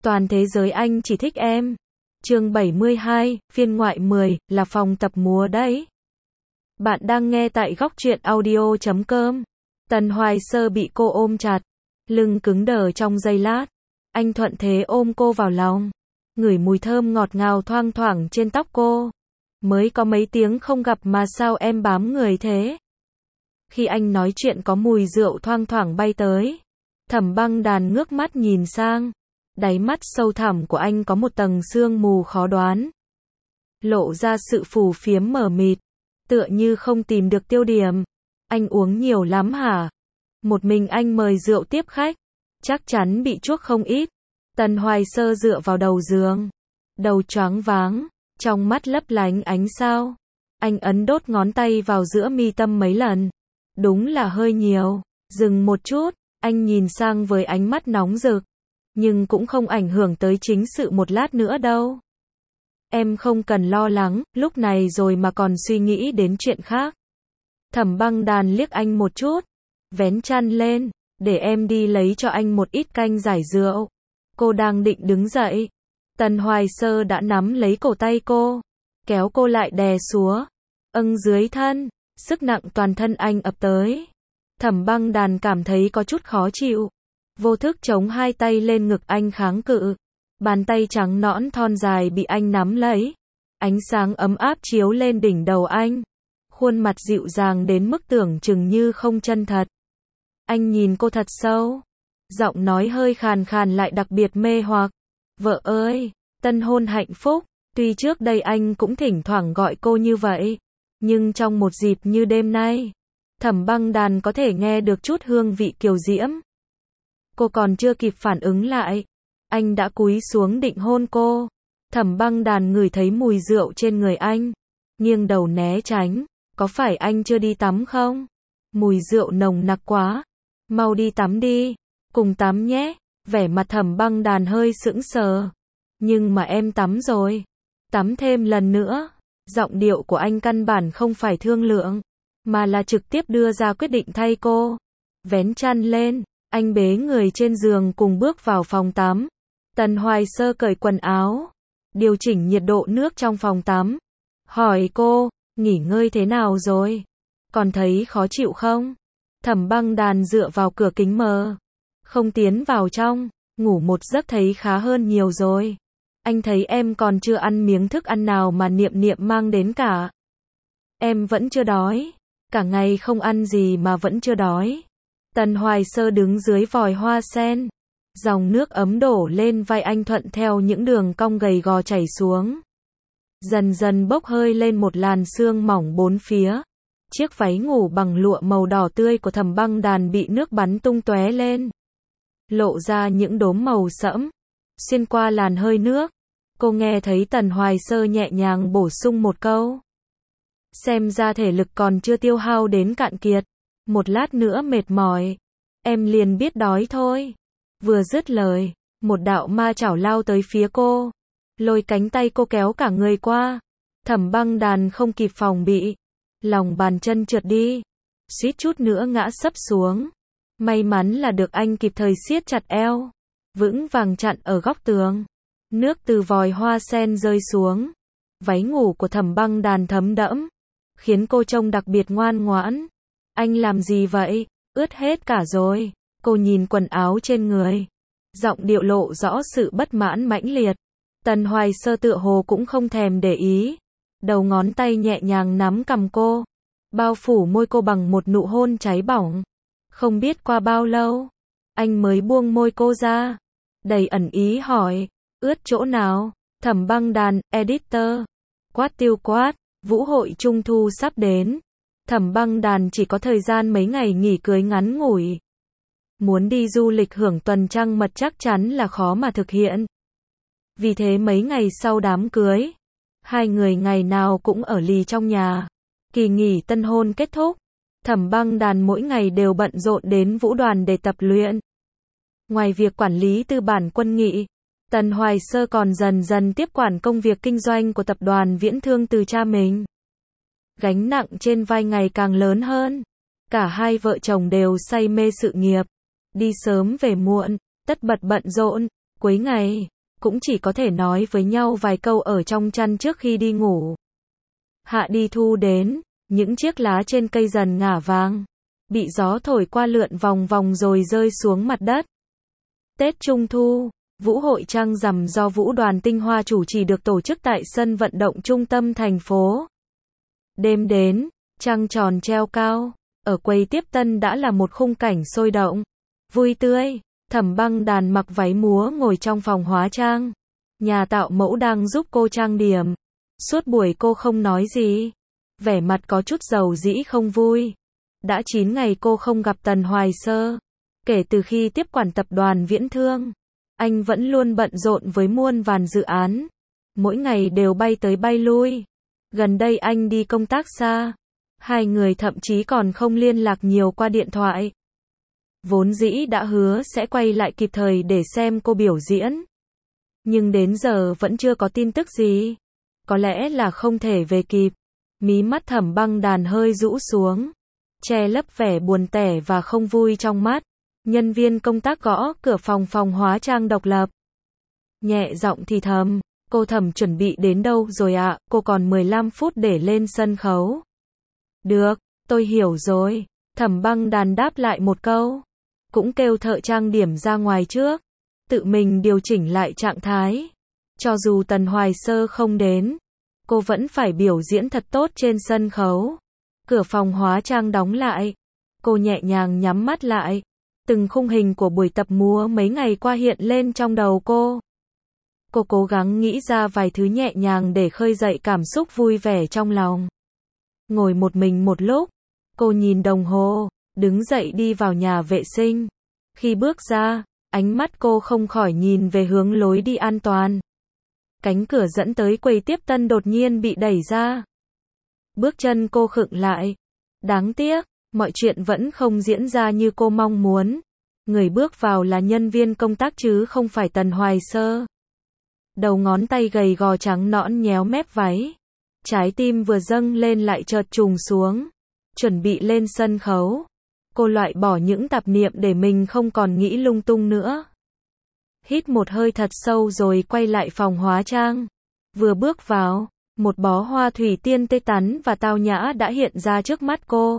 Toàn thế giới anh chỉ thích em. Chương 72, phiên ngoại 10, là phòng tập múa đấy. Bạn đang nghe tại góc truyện audio.com. Tần Hoài Sơ bị cô ôm chặt, lưng cứng đờ trong giây lát. Anh thuận thế ôm cô vào lòng, ngửi mùi thơm ngọt ngào thoang thoảng trên tóc cô. Mới có mấy tiếng không gặp mà sao em bám người thế? Khi anh nói chuyện có mùi rượu thoang thoảng bay tới. Thẩm Băng Đàn ngước mắt nhìn sang. Đáy mắt sâu thẳm của anh có một tầng sương mù khó đoán, lộ ra sự phù phiếm mờ mịt, tựa như không tìm được tiêu điểm. Anh uống nhiều lắm hả? Một mình anh mời rượu tiếp khách, chắc chắn bị chuốc không ít. Tần Hoài Sơ dựa vào đầu giường, đầu choáng váng, trong mắt lấp lánh ánh sao. Anh ấn đốt ngón tay vào giữa mi tâm mấy lần. Đúng là hơi nhiều. Dừng một chút, anh nhìn sang với ánh mắt nóng rực. Nhưng cũng không ảnh hưởng tới chính sự một lát nữa đâu. Em không cần lo lắng, lúc này rồi mà còn suy nghĩ đến chuyện khác. Thẩm Băng Đàn liếc anh một chút, vén chăn lên, để em đi lấy cho anh một ít canh giải rượu. Cô đang định đứng dậy. Tần Hoài Sơ đã nắm lấy cổ tay cô, kéo cô lại đè xuống. Dưới thân, sức nặng toàn thân anh ập tới. Thẩm Băng Đàn cảm thấy có chút khó chịu. Vô thức chống hai tay lên ngực anh kháng cự. Bàn tay trắng nõn thon dài bị anh nắm lấy. Ánh sáng ấm áp chiếu lên đỉnh đầu anh. Khuôn mặt dịu dàng đến mức tưởng chừng như không chân thật. Anh nhìn cô thật sâu. Giọng nói hơi khàn khàn lại đặc biệt mê hoặc. Vợ ơi, tân hôn hạnh phúc. Tuy trước đây anh cũng thỉnh thoảng gọi cô như vậy. Nhưng trong một dịp như đêm nay, Thẩm Băng Đàn có thể nghe được chút hương vị kiều diễm. Cô còn chưa kịp phản ứng lại, anh đã cúi xuống định hôn cô. Thẩm Băng Đàn ngửi thấy mùi rượu trên người anh, nghiêng đầu né tránh. Có phải anh chưa đi tắm không? Mùi rượu nồng nặc quá. Mau đi tắm đi, cùng tắm nhé. Vẻ mặt Thẩm Băng Đàn hơi sững sờ. Nhưng mà em tắm rồi. Tắm thêm lần nữa. Giọng điệu của anh căn bản không phải thương lượng, mà là trực tiếp đưa ra quyết định thay cô. Vén chăn lên, anh bế người trên giường cùng bước vào phòng tắm. Tần Hoài Sơ cởi quần áo, điều chỉnh nhiệt độ nước trong phòng tắm. Hỏi cô, nghỉ ngơi thế nào rồi? Còn thấy khó chịu không? Thẩm Băng Đàn dựa vào cửa kính mờ, không tiến vào trong, ngủ một giấc thấy khá hơn nhiều rồi. Anh thấy em còn chưa ăn miếng thức ăn nào mà Niệm Niệm mang đến cả. Em vẫn chưa đói. Cả ngày không ăn gì mà vẫn chưa đói. Tần Hoài Sơ đứng dưới vòi hoa sen. Dòng nước ấm đổ lên vai anh thuận theo những đường cong gầy gò chảy xuống. Dần dần bốc hơi lên một làn sương mỏng bốn phía. Chiếc váy ngủ bằng lụa màu đỏ tươi của Thẩm Băng Đàn bị nước bắn tung tóe lên, lộ ra những đốm màu sẫm. Xuyên qua làn hơi nước, cô nghe thấy Tần Hoài Sơ nhẹ nhàng bổ sung một câu. Xem ra thể lực còn chưa tiêu hao đến cạn kiệt. Một lát nữa mệt mỏi, em liền biết đói thôi. Vừa dứt lời, một đạo ma chảo lao tới phía cô, lôi cánh tay cô kéo cả người qua. Thẩm Băng Đàn không kịp phòng bị, lòng bàn chân trượt đi, suýt chút nữa ngã sấp xuống. May mắn là được anh kịp thời siết chặt eo, vững vàng chặn ở góc tường. Nước từ vòi hoa sen rơi xuống, váy ngủ của Thẩm Băng Đàn thấm đẫm, khiến cô trông đặc biệt ngoan ngoãn. Anh làm gì vậy? Ướt hết cả rồi. Cô nhìn quần áo trên người, giọng điệu lộ rõ sự bất mãn mãnh liệt. Tần Hoài Sơ tựa hồ cũng không thèm để ý, đầu ngón tay nhẹ nhàng nắm cằm cô, bao phủ môi cô bằng một nụ hôn cháy bỏng. Không biết qua bao lâu, anh mới buông môi cô ra, đầy ẩn ý hỏi, ướt chỗ nào? Thẩm Băng Đàn, editor. Quát tiêu quát, vũ hội trung thu sắp đến. Thẩm Băng Đàn chỉ có thời gian mấy ngày nghỉ cưới ngắn ngủi. Muốn đi du lịch hưởng tuần trăng mật chắc chắn là khó mà thực hiện. Vì thế mấy ngày sau đám cưới, hai người ngày nào cũng ở lì trong nhà. Kỳ nghỉ tân hôn kết thúc, Thẩm Băng Đàn mỗi ngày đều bận rộn đến vũ đoàn để tập luyện. Ngoài việc quản lý tư bản quân nghị, Tần Hoài Sơ còn dần dần tiếp quản công việc kinh doanh của tập đoàn Viễn Thương từ cha mình. Gánh nặng trên vai ngày càng lớn hơn. Cả hai vợ chồng đều say mê sự nghiệp. Đi sớm về muộn, tất bật bận rộn. Cuối ngày, cũng chỉ có thể nói với nhau vài câu ở trong chăn trước khi đi ngủ. Hạ đi thu đến, những chiếc lá trên cây dần ngả vàng, bị gió thổi qua lượn vòng vòng rồi rơi xuống mặt đất. Tết Trung Thu, Vũ hội trăng rằm do Vũ đoàn Tinh Hoa chủ trì được tổ chức tại sân vận động trung tâm thành phố. Đêm đến, trăng tròn treo cao, ở quầy tiếp tân đã là một khung cảnh sôi động, vui tươi. Thẩm Băng Đàn mặc váy múa ngồi trong phòng hóa trang. Nhà tạo mẫu đang giúp cô trang điểm. Suốt buổi cô không nói gì, vẻ mặt có chút dầu dĩ không vui. Đã 9 ngày cô không gặp Tần Hoài Sơ. Kể từ khi tiếp quản tập đoàn Viễn Thương, anh vẫn luôn bận rộn với muôn vàn dự án. Mỗi ngày đều bay tới bay lui. Gần đây anh đi công tác xa. Hai người thậm chí còn không liên lạc nhiều qua điện thoại. Vốn dĩ đã hứa sẽ quay lại kịp thời để xem cô biểu diễn. Nhưng đến giờ vẫn chưa có tin tức gì. Có lẽ là không thể về kịp. Mí mắt Thẩm Băng Đàn hơi rũ xuống, che lấp vẻ buồn tẻ và không vui trong mắt. Nhân viên công tác gõ cửa phòng hóa trang độc lập. Nhẹ giọng thì thầm, cô Thẩm chuẩn bị đến đâu rồi ạ? Cô còn 15 phút để lên sân khấu. Được, tôi hiểu rồi. Thẩm Băng Đàn đáp lại một câu. Cũng kêu thợ trang điểm ra ngoài trước. Tự mình điều chỉnh lại trạng thái. Cho dù Tần Hoài Sơ không đến, cô vẫn phải biểu diễn thật tốt trên sân khấu. Cửa phòng hóa trang đóng lại. Cô nhẹ nhàng nhắm mắt lại. Từng khung hình của buổi tập múa mấy ngày qua hiện lên trong đầu cô. Cô cố gắng nghĩ ra vài thứ nhẹ nhàng để khơi dậy cảm xúc vui vẻ trong lòng. Ngồi một mình một lúc, cô nhìn đồng hồ, đứng dậy đi vào nhà vệ sinh. Khi bước ra, ánh mắt cô không khỏi nhìn về hướng lối đi an toàn. Cánh cửa dẫn tới quầy tiếp tân đột nhiên bị đẩy ra. Bước chân cô khựng lại. Đáng tiếc, mọi chuyện vẫn không diễn ra như cô mong muốn. Người bước vào là nhân viên công tác chứ không phải Tần Hoài Sơ. Đầu ngón tay gầy gò trắng nõn nhéo mép váy. Trái tim vừa dâng lên lại chợt trùng xuống. Chuẩn bị lên sân khấu. Cô loại bỏ những tạp niệm để mình không còn nghĩ lung tung nữa. Hít một hơi thật sâu rồi quay lại phòng hóa trang. Vừa bước vào, một bó hoa thủy tiên tươi tắn và tao nhã đã hiện ra trước mắt cô.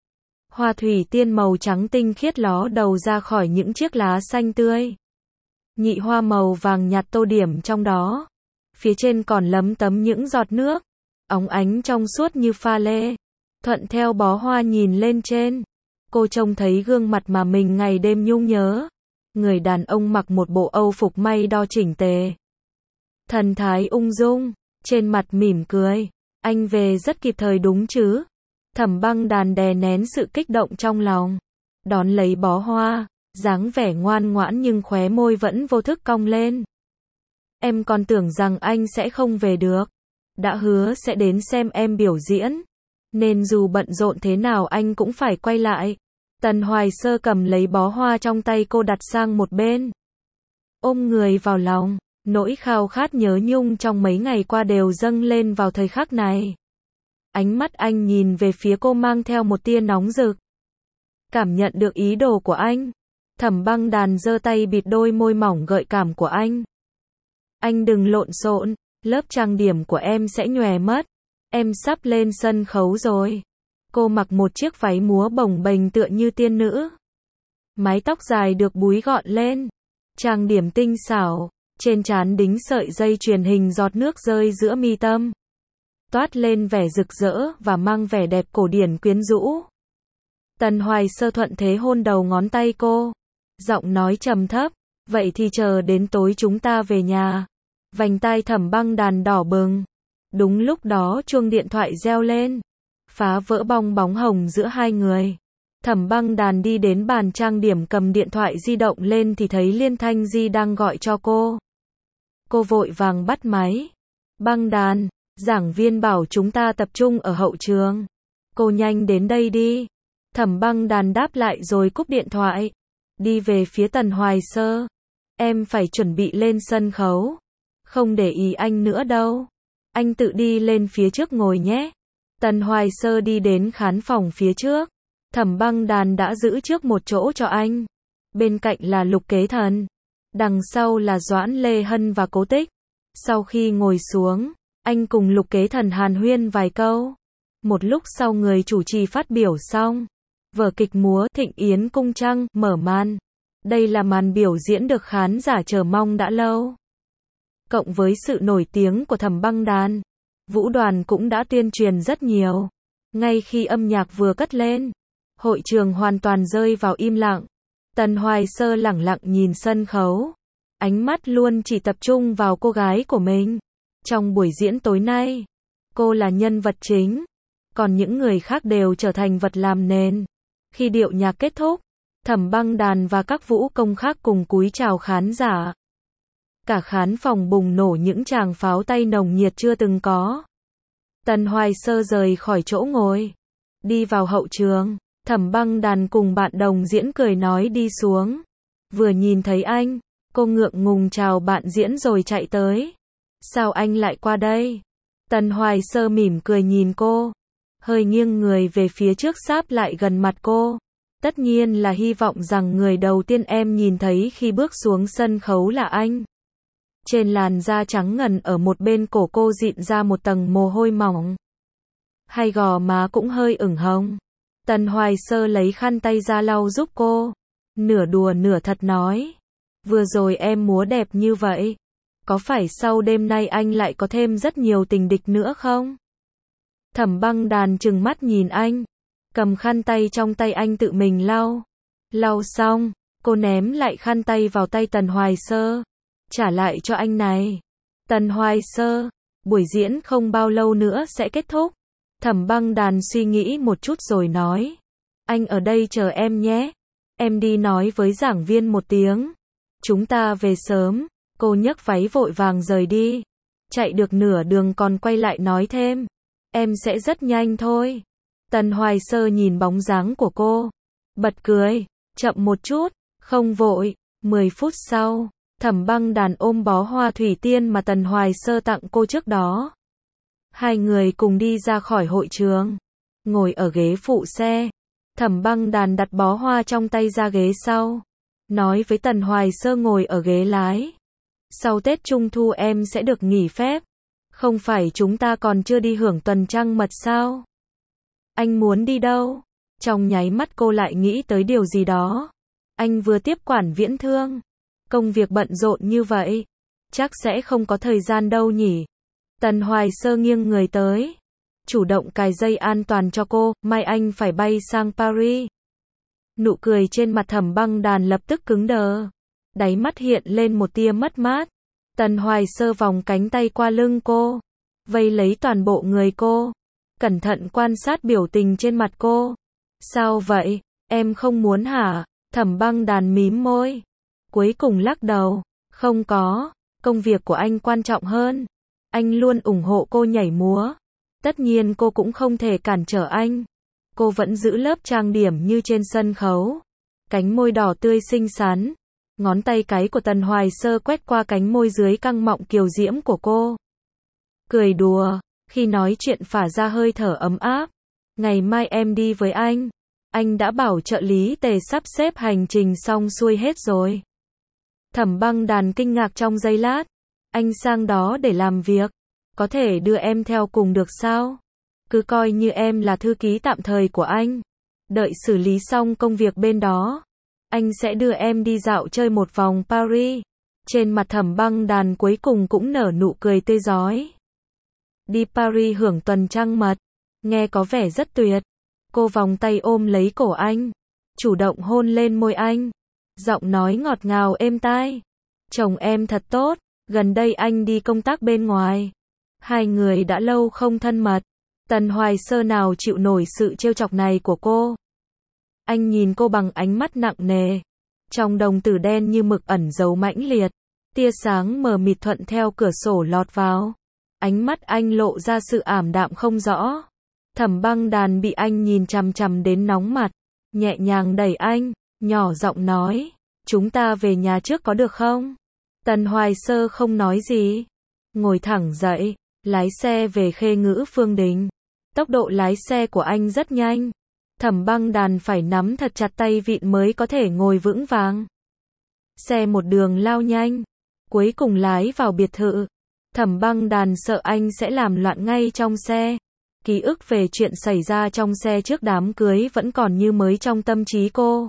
Hoa thủy tiên màu trắng tinh khiết ló đầu ra khỏi những chiếc lá xanh tươi. Nhị hoa màu vàng nhạt tô điểm trong đó. Phía trên còn lấm tấm những giọt nước, óng ánh trong suốt như pha lê. Thuận theo bó hoa nhìn lên trên, cô trông thấy gương mặt mà mình ngày đêm nhung nhớ. Người đàn ông mặc một bộ âu phục may đo chỉnh tề. Thần thái ung dung, trên mặt mỉm cười. Anh về rất kịp thời đúng chứ? Thẩm Băng Đàn đè nén sự kích động trong lòng. Đón lấy bó hoa, dáng vẻ ngoan ngoãn nhưng khóe môi vẫn vô thức cong lên. Em còn tưởng rằng anh sẽ không về được. Đã hứa sẽ đến xem em biểu diễn. Nên dù bận rộn thế nào anh cũng phải quay lại. Tần Hoài Sơ cầm lấy bó hoa trong tay cô đặt sang một bên. Ôm người vào lòng, nỗi khao khát nhớ nhung trong mấy ngày qua đều dâng lên vào thời khắc này. Ánh mắt anh nhìn về phía cô mang theo một tia nóng rực. Cảm nhận được ý đồ của anh. Thẩm Băng Đàn giơ tay bịt đôi môi mỏng gợi cảm của anh. Anh đừng lộn xộn, lớp trang điểm của em sẽ nhòe mất. Em sắp lên sân khấu rồi. Cô mặc một chiếc váy múa bồng bềnh tựa như tiên nữ. Mái tóc dài được búi gọn lên. Trang điểm tinh xảo, trên trán đính sợi dây chuyền hình giọt nước rơi giữa mi tâm. Toát lên vẻ rực rỡ và mang vẻ đẹp cổ điển quyến rũ. Tần Hoài Sơ thuận thế hôn đầu ngón tay cô. Giọng nói trầm thấp, vậy thì chờ đến tối chúng ta về nhà. Vành tai Thẩm Băng Đàn đỏ bừng. Đúng lúc đó chuông điện thoại reo lên. Phá vỡ bong bóng hồng giữa hai người. Thẩm Băng Đàn đi đến bàn trang điểm cầm điện thoại di động lên thì thấy Liên Thanh Di đang gọi cho cô. Cô vội vàng bắt máy. Băng Đàn, giảng viên bảo chúng ta tập trung ở hậu trường. Cô nhanh đến đây đi. Thẩm Băng Đàn đáp lại rồi cúp điện thoại. Đi về phía Tần Hoài Sơ. Em phải chuẩn bị lên sân khấu. Không để ý anh nữa đâu. Anh tự đi lên phía trước ngồi nhé. Tần Hoài Sơ đi đến khán phòng phía trước. Thẩm Băng Đàn đã giữ trước một chỗ cho anh. Bên cạnh là Lục Kế Thần. Đằng sau là Doãn Lê Hân và Cố Tích. Sau khi ngồi xuống, anh cùng Lục Kế Thần hàn huyên vài câu. Một lúc sau người chủ trì phát biểu xong. Vở kịch múa Thịnh Yến Cung Trăng mở màn. Đây là màn biểu diễn được khán giả chờ mong đã lâu. Cộng với sự nổi tiếng của Thẩm Băng Đàn, Vũ Đoàn cũng đã tuyên truyền rất nhiều. Ngay khi âm nhạc vừa cất lên, hội trường hoàn toàn rơi vào im lặng. Tần Hoài Sơ lẳng lặng nhìn sân khấu. Ánh mắt luôn chỉ tập trung vào cô gái của mình. Trong buổi diễn tối nay, cô là nhân vật chính. Còn những người khác đều trở thành vật làm nền. Khi điệu nhạc kết thúc, Thẩm Băng Đàn và các vũ công khác cùng cúi chào khán giả. Cả khán phòng bùng nổ những tràng pháo tay nồng nhiệt chưa từng có. Tần Hoài Sơ rời khỏi chỗ ngồi, đi vào hậu trường. Thẩm Băng Đàn cùng bạn đồng diễn cười nói đi xuống. Vừa nhìn thấy anh, cô ngượng ngùng chào bạn diễn rồi chạy tới. Sao anh lại qua đây? Tần Hoài Sơ mỉm cười nhìn cô, hơi nghiêng người về phía trước sáp lại gần mặt cô. Tất nhiên là hy vọng rằng người đầu tiên em nhìn thấy khi bước xuống sân khấu là anh. Trên làn da trắng ngần ở một bên cổ cô dịn ra một tầng mồ hôi mỏng. Hai gò má cũng hơi ửng hồng. Tần Hoài Sơ lấy khăn tay ra lau giúp cô. Nửa đùa nửa thật nói. Vừa rồi em múa đẹp như vậy. Có phải sau đêm nay anh lại có thêm rất nhiều tình địch nữa không? Thẩm Băng Đàn trừng mắt nhìn anh. Cầm khăn tay trong tay anh tự mình lau. Lau xong, cô ném lại khăn tay vào tay Tần Hoài Sơ. Trả lại cho anh này. Tần Hoài Sơ, buổi diễn không bao lâu nữa sẽ kết thúc. Thẩm Băng Đàn suy nghĩ một chút rồi nói. Anh ở đây chờ em nhé. Em đi nói với giảng viên một tiếng. Chúng ta về sớm. Cô nhấc váy vội vàng rời đi. Chạy được nửa đường còn quay lại nói thêm. Em sẽ rất nhanh thôi. Tần Hoài Sơ nhìn bóng dáng của cô. Bật cười. Chậm một chút. Không vội. 10 phút sau, Thẩm Băng Đàn ôm bó hoa thủy tiên mà Tần Hoài Sơ tặng cô trước đó. Hai người cùng đi ra khỏi hội trường. Ngồi ở ghế phụ xe. Thẩm Băng Đàn đặt bó hoa trong tay ra ghế sau. Nói với Tần Hoài Sơ ngồi ở ghế lái. Sau Tết Trung Thu em sẽ được nghỉ phép. Không phải chúng ta còn chưa đi hưởng tuần trăng mật sao? Anh muốn đi đâu? Trong nháy mắt cô lại nghĩ tới điều gì đó. Anh vừa tiếp quản Viễn Thương. Công việc bận rộn như vậy. Chắc sẽ không có thời gian đâu nhỉ? Tần Hoài Sơ nghiêng người tới. Chủ động cài dây an toàn cho cô. Mai anh phải bay sang Paris. Nụ cười trên mặt Thẩm Băng Đàn lập tức cứng đờ. Đáy mắt hiện lên một tia mất mát. Tần Hoài Sơ vòng cánh tay qua lưng cô. Vây lấy toàn bộ người cô. Cẩn thận quan sát biểu tình trên mặt cô. Sao vậy? Em không muốn hả? Thẩm Băng Đàn mím môi. Cuối cùng lắc đầu. Không có. Công việc của anh quan trọng hơn. Anh luôn ủng hộ cô nhảy múa. Tất nhiên cô cũng không thể cản trở anh. Cô vẫn giữ lớp trang điểm như trên sân khấu. Cánh môi đỏ tươi xinh xắn. Ngón tay cái của Tần Hoài Sơ quét qua cánh môi dưới căng mọng kiều diễm của cô. Cười đùa. Khi nói chuyện phả ra hơi thở ấm áp. Ngày mai em đi với anh. Anh đã bảo trợ lý Tề sắp xếp hành trình xong xuôi hết rồi. Thẩm Băng Đàn kinh ngạc trong giây lát. Anh sang đó để làm việc. Có thể đưa em theo cùng được sao? Cứ coi như em là thư ký tạm thời của anh. Đợi xử lý xong công việc bên đó. Anh sẽ đưa em đi dạo chơi một vòng Paris. Trên mặt Thẩm Băng Đàn cuối cùng cũng nở nụ cười tươi rói. Đi Paris hưởng tuần trăng mật. Nghe có vẻ rất tuyệt. Cô vòng tay ôm lấy cổ anh. Chủ động hôn lên môi anh. Giọng nói ngọt ngào êm tai. Chồng em thật tốt. Gần đây anh đi công tác bên ngoài. Hai người đã lâu không thân mật. Tần Hoài Sơ nào chịu nổi sự trêu chọc này của cô. Anh nhìn cô bằng ánh mắt nặng nề. Trong đồng tử đen như mực ẩn dấu mãnh liệt. Tia sáng mờ mịt thuận theo cửa sổ lọt vào. Ánh mắt anh lộ ra sự ảm đạm không rõ. Thẩm Băng Đàn bị anh nhìn chằm chằm đến nóng mặt. Nhẹ nhàng đẩy anh, nhỏ giọng nói. Chúng ta về nhà trước có được không? Tần Hoài Sơ không nói gì. Ngồi thẳng dậy, lái xe về Khê Ngữ Phương Đình. Tốc độ lái xe của anh rất nhanh. Thẩm Băng Đàn phải nắm thật chặt tay vịn mới có thể ngồi vững vàng. Xe một đường lao nhanh, cuối cùng lái vào biệt thự. Thẩm Băng Đàn sợ anh sẽ làm loạn ngay trong xe. Ký ức về chuyện xảy ra trong xe trước đám cưới vẫn còn như mới trong tâm trí cô.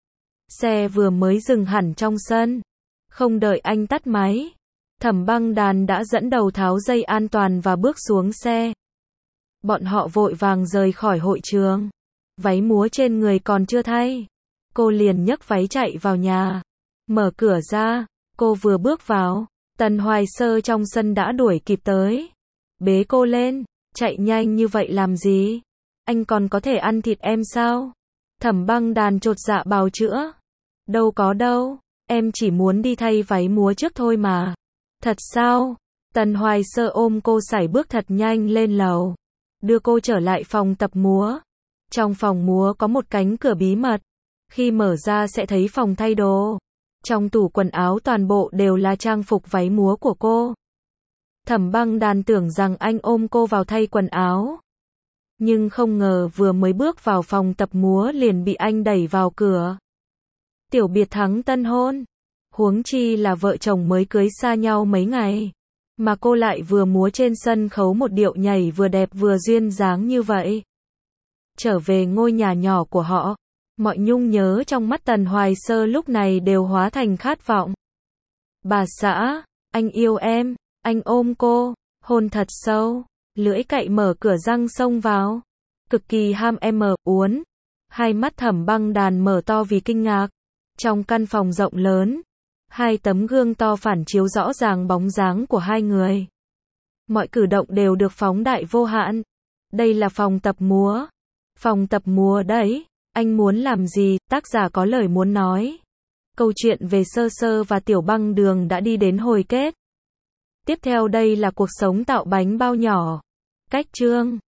Xe vừa mới dừng hẳn trong sân. Không đợi anh tắt máy, Thẩm Băng Đàn đã dẫn đầu tháo dây an toàn và bước xuống xe. Bọn họ vội vàng rời khỏi hội trường. Váy múa trên người còn chưa thay, cô liền nhấc váy chạy vào nhà. Mở cửa ra, cô vừa bước vào, Tần Hoài Sơ trong sân đã đuổi kịp tới. Bế cô lên, chạy nhanh như vậy làm gì? Anh còn có thể ăn thịt em sao? Thẩm Băng Đàn chột dạ bào chữa. Đâu có đâu, em chỉ muốn đi thay váy múa trước thôi mà. Thật sao? Tần Hoài Sơ ôm cô sải bước thật nhanh lên lầu, đưa cô trở lại phòng tập múa. Trong phòng múa có một cánh cửa bí mật, khi mở ra sẽ thấy phòng thay đồ. Trong tủ quần áo toàn bộ đều là trang phục váy múa của cô. Thẩm Băng Đàn tưởng rằng anh ôm cô vào thay quần áo, nhưng không ngờ vừa mới bước vào phòng tập múa liền bị anh đẩy vào cửa. Tiểu biệt thắng tân hôn, huống chi là vợ chồng mới cưới xa nhau mấy ngày, mà cô lại vừa múa trên sân khấu một điệu nhảy vừa đẹp vừa duyên dáng như vậy. Trở về ngôi nhà nhỏ của họ, mọi nhung nhớ trong mắt Tần Hoài Sơ lúc này đều hóa thành khát vọng. Bà xã, anh yêu em, anh ôm cô, hôn thật sâu, lưỡi cạy mở cửa răng xông vào, cực kỳ ham em uốn. Hai mắt Thẩm Băng Đàn mở to vì kinh ngạc. Trong căn phòng rộng lớn, hai tấm gương to phản chiếu rõ ràng bóng dáng của hai người. Mọi cử động đều được phóng đại vô hạn. Đây là phòng tập múa. Phòng tập múa đấy. Anh muốn làm gì? Tác giả có lời muốn nói. Câu chuyện về Sơ Sơ và Tiểu Băng Đường đã đi đến hồi kết. Tiếp theo đây là cuộc sống tạo bánh bao nhỏ. Cách chương